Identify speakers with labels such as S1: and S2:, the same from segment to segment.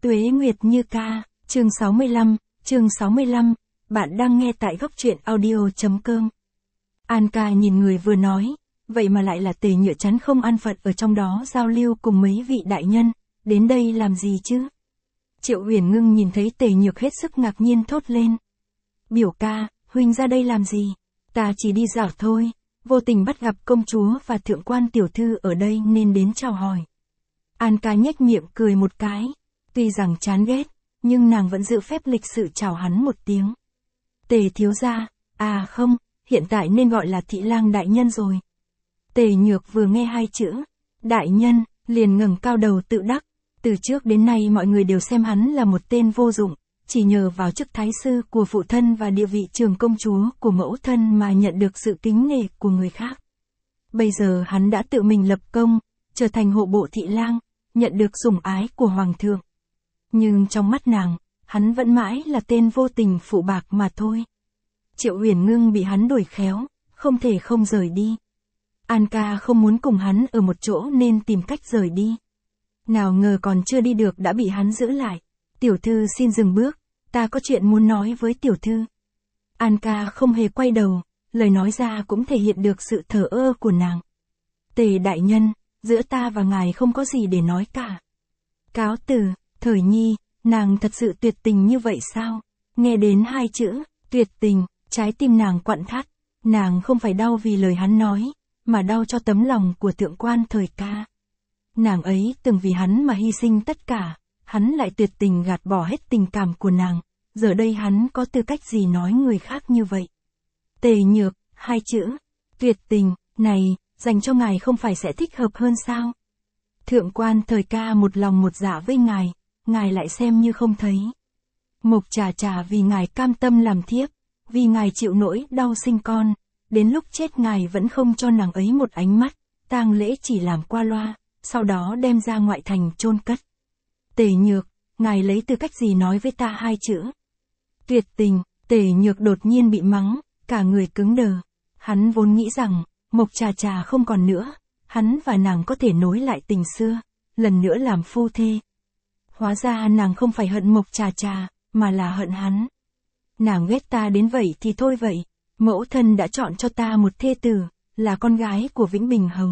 S1: Tuế Nguyệt Như Ca, chương 65, bạn đang nghe tại góc truyện audio.com. An ca nhìn người vừa nói, vậy mà lại là Tề Nhựa chắn không an phận ở trong đó giao lưu cùng mấy vị đại nhân, đến đây làm gì chứ? Triệu Uyển Ngưng nhìn thấy Tề Nhược hết sức ngạc nhiên thốt lên. Biểu ca, huynh ra đây làm gì? Ta chỉ đi dạo thôi, vô tình bắt gặp công chúa và thượng quan tiểu thư ở đây nên đến chào hỏi. An ca nhếch miệng cười một cái, tuy rằng chán ghét, nhưng nàng vẫn giữ phép lịch sự chào hắn một tiếng. Tề thiếu gia, à không, hiện tại nên gọi là thị lang đại nhân rồi. Tề Nhược vừa nghe hai chữ, đại nhân, liền ngẩng cao đầu tự đắc, từ trước đến nay mọi người đều xem hắn là một tên vô dụng, chỉ nhờ vào chức thái sư của phụ thân và địa vị trường công chúa của mẫu thân mà nhận được sự kính nể của người khác. Bây giờ hắn đã tự mình lập công, trở thành hộ bộ thị lang, nhận được sủng ái của hoàng thượng. Nhưng trong mắt nàng, hắn vẫn mãi là tên vô tình phụ bạc mà thôi. Triệu Uyển Ngưng bị hắn đuổi khéo, không thể không rời đi. An ca không muốn cùng hắn ở một chỗ nên tìm cách rời đi. Nào ngờ còn chưa đi được đã bị hắn giữ lại. Tiểu thư xin dừng bước, ta có chuyện muốn nói với tiểu thư. An ca không hề quay đầu, lời nói ra cũng thể hiện được sự thờ ơ của nàng. Tề đại nhân, giữa ta và ngài không có gì để nói cả. Cáo từ, Thời Nhi, nàng thật sự tuyệt tình như vậy sao? Nghe đến hai chữ, tuyệt tình, trái tim nàng quặn thắt. Nàng không phải đau vì lời hắn nói, mà đau cho tấm lòng của thượng quan Thời ca. Nàng ấy từng vì hắn mà hy sinh tất cả, hắn lại tuyệt tình gạt bỏ hết tình cảm của nàng. Giờ đây hắn có tư cách gì nói người khác như vậy? Tề Nhược, hai chữ, tuyệt tình, này, dành cho ngài không phải sẽ thích hợp hơn sao? Thượng quan Thời ca một lòng một dạ với ngài lại xem như không thấy. Mộc Trà Trà vì ngài cam tâm làm thiếp, vì ngài chịu nỗi đau sinh con, đến lúc chết ngài vẫn không cho nàng ấy một ánh mắt, tang lễ chỉ làm qua loa, sau đó đem ra ngoại thành chôn cất. Tề Nhược, ngài lấy tư cách gì nói với ta hai chữ? Tuyệt tình, Tề Nhược đột nhiên bị mắng, cả người cứng đờ. Hắn vốn nghĩ rằng, Mộc Trà Trà không còn nữa, hắn và nàng có thể nối lại tình xưa, lần nữa làm phu thê. Hóa ra nàng không phải hận Mộc Trà Trà, mà là hận hắn. Nàng ghét ta đến vậy thì thôi vậy, mẫu thân đã chọn cho ta một thê tử, là con gái của Vĩnh Bình Hầu.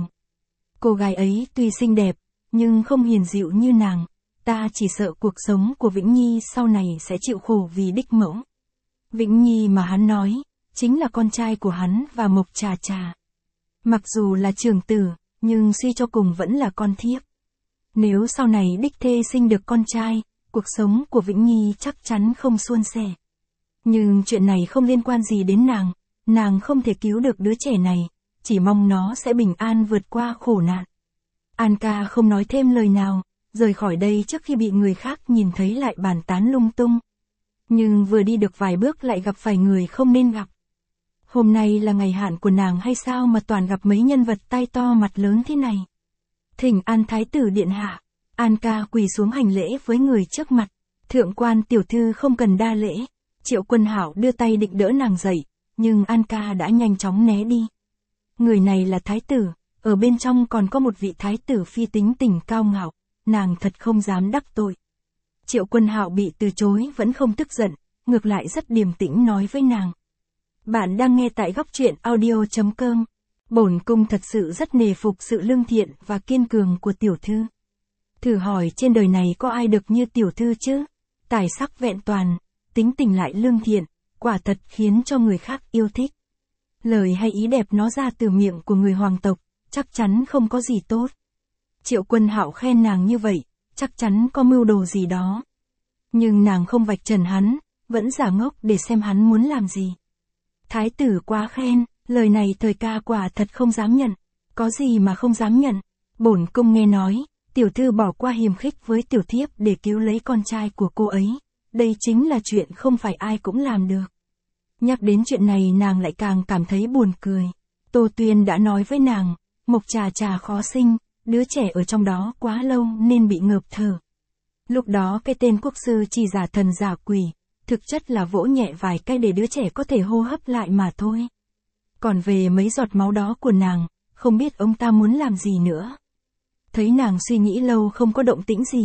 S1: Cô gái ấy tuy xinh đẹp, nhưng không hiền dịu như nàng, ta chỉ sợ cuộc sống của Vĩnh Nhi sau này sẽ chịu khổ vì đích mẫu. Vĩnh Nhi mà hắn nói, chính là con trai của hắn và Mộc Trà Trà. Mặc dù là trưởng tử, nhưng suy cho cùng vẫn là con thiếp. Nếu sau này đích thê sinh được con trai, cuộc sống của Vĩnh Nhi chắc chắn không suôn sẻ. Nhưng chuyện này không liên quan gì đến nàng không thể cứu được đứa trẻ này, chỉ mong nó sẽ bình an vượt qua khổ nạn. An ca không nói thêm lời nào, rời khỏi đây trước khi bị người khác nhìn thấy lại bàn tán lung tung. Nhưng vừa đi được vài bước lại gặp phải người không nên gặp. Hôm nay là ngày hạn của nàng hay sao mà toàn gặp mấy nhân vật tai to mặt lớn thế này? Thỉnh an thái tử điện hạ. An ca quỳ xuống hành lễ với người trước mặt. Thượng quan tiểu thư không cần đa lễ. Triệu Quân Hạo đưa tay định đỡ nàng dậy, nhưng An ca đã nhanh chóng né đi. Người này là thái tử, ở bên trong còn có một vị thái tử phi tính tình cao ngạo, nàng thật không dám đắc tội. Triệu Quân Hạo bị từ chối vẫn không tức giận, ngược lại rất điềm tĩnh nói với nàng. Bạn đang nghe tại góc truyện audio.com. Bổn cung thật sự rất nề phục sự lương thiện và kiên cường của tiểu thư. Thử hỏi trên đời này có ai được như tiểu thư chứ? Tài sắc vẹn toàn, tính tình lại lương thiện, quả thật khiến cho người khác yêu thích. Lời hay ý đẹp nó ra từ miệng của người hoàng tộc, chắc chắn không có gì tốt. Triệu Quân Hạo khen nàng như vậy, chắc chắn có mưu đồ gì đó. Nhưng nàng không vạch trần hắn, vẫn giả ngốc để xem hắn muốn làm gì. Thái tử quá khen, lời này Thời ca quả thật không dám nhận. Có gì mà không dám nhận? Bổn cung nghe nói, tiểu thư bỏ qua hiềm khích với tiểu thiếp để cứu lấy con trai của cô ấy. Đây chính là chuyện không phải ai cũng làm được. Nhắc đến chuyện này nàng lại càng cảm thấy buồn cười. Tô Tuyên đã nói với nàng, Mộc Trà Trà khó sinh, đứa trẻ ở trong đó quá lâu nên bị ngợp thở. Lúc đó cái tên quốc sư chỉ giả thần giả quỷ, thực chất là vỗ nhẹ vài cái để đứa trẻ có thể hô hấp lại mà thôi. Còn về mấy giọt máu đó của nàng, không biết ông ta muốn làm gì nữa. Thấy nàng suy nghĩ lâu không có động tĩnh gì,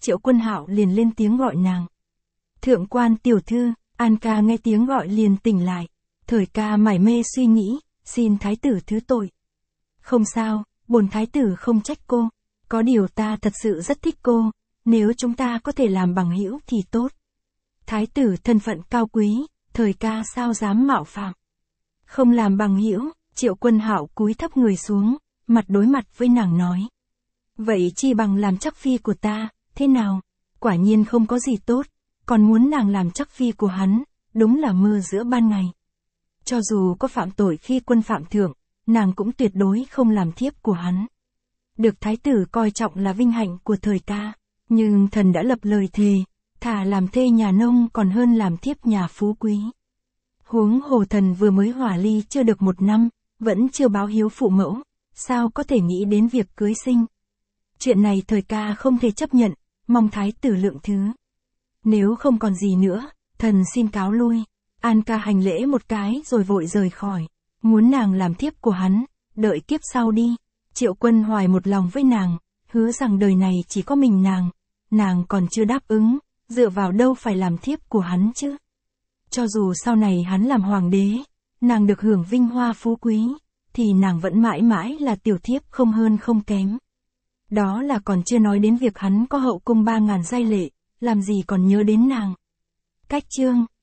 S1: Triệu Quân Hạo liền lên tiếng gọi nàng. Thượng quan tiểu thư. An ca nghe tiếng gọi liền tỉnh lại. Thời ca mải mê suy nghĩ, xin thái tử thứ tội. Không sao, bổn thái tử không trách cô. Có điều ta thật sự rất thích cô, nếu chúng ta có thể làm bằng hữu thì tốt. Thái tử thân phận cao quý, thời ca sao dám mạo phạm. Không làm bằng hữu, Triệu Quân Hạo cúi thấp người xuống, mặt đối mặt với nàng nói. Vậy chi bằng làm chắc phi của ta, thế nào? Quả nhiên không có gì tốt, còn muốn nàng làm chắc phi của hắn, đúng là mơ giữa ban ngày. Cho dù có phạm tội khi quân phạm thượng, nàng cũng tuyệt đối không làm thiếp của hắn. Được thái tử coi trọng là vinh hạnh của thời ca, nhưng thần đã lập lời thề, thà làm thê nhà nông còn hơn làm thiếp nhà phú quý. Huống hồ thần vừa mới hỏa ly chưa được 1 năm, vẫn chưa báo hiếu phụ mẫu, sao có thể nghĩ đến việc cưới sinh. Chuyện này thời ca không thể chấp nhận, mong thái tử lượng thứ. Nếu không còn gì nữa, thần xin cáo lui. An ca hành lễ một cái rồi vội rời khỏi, muốn nàng làm thiếp của hắn, đợi kiếp sau đi. Triệu Quân Hoài một lòng với nàng, hứa rằng đời này chỉ có mình nàng còn chưa đáp ứng, dựa vào đâu phải làm thiếp của hắn chứ. Cho dù sau này hắn làm hoàng đế, nàng được hưởng vinh hoa phú quý, thì nàng vẫn mãi mãi là tiểu thiếp không hơn không kém. Đó là còn chưa nói đến việc hắn có hậu cung 3.000 giai lệ, làm gì còn nhớ đến nàng. Cách chương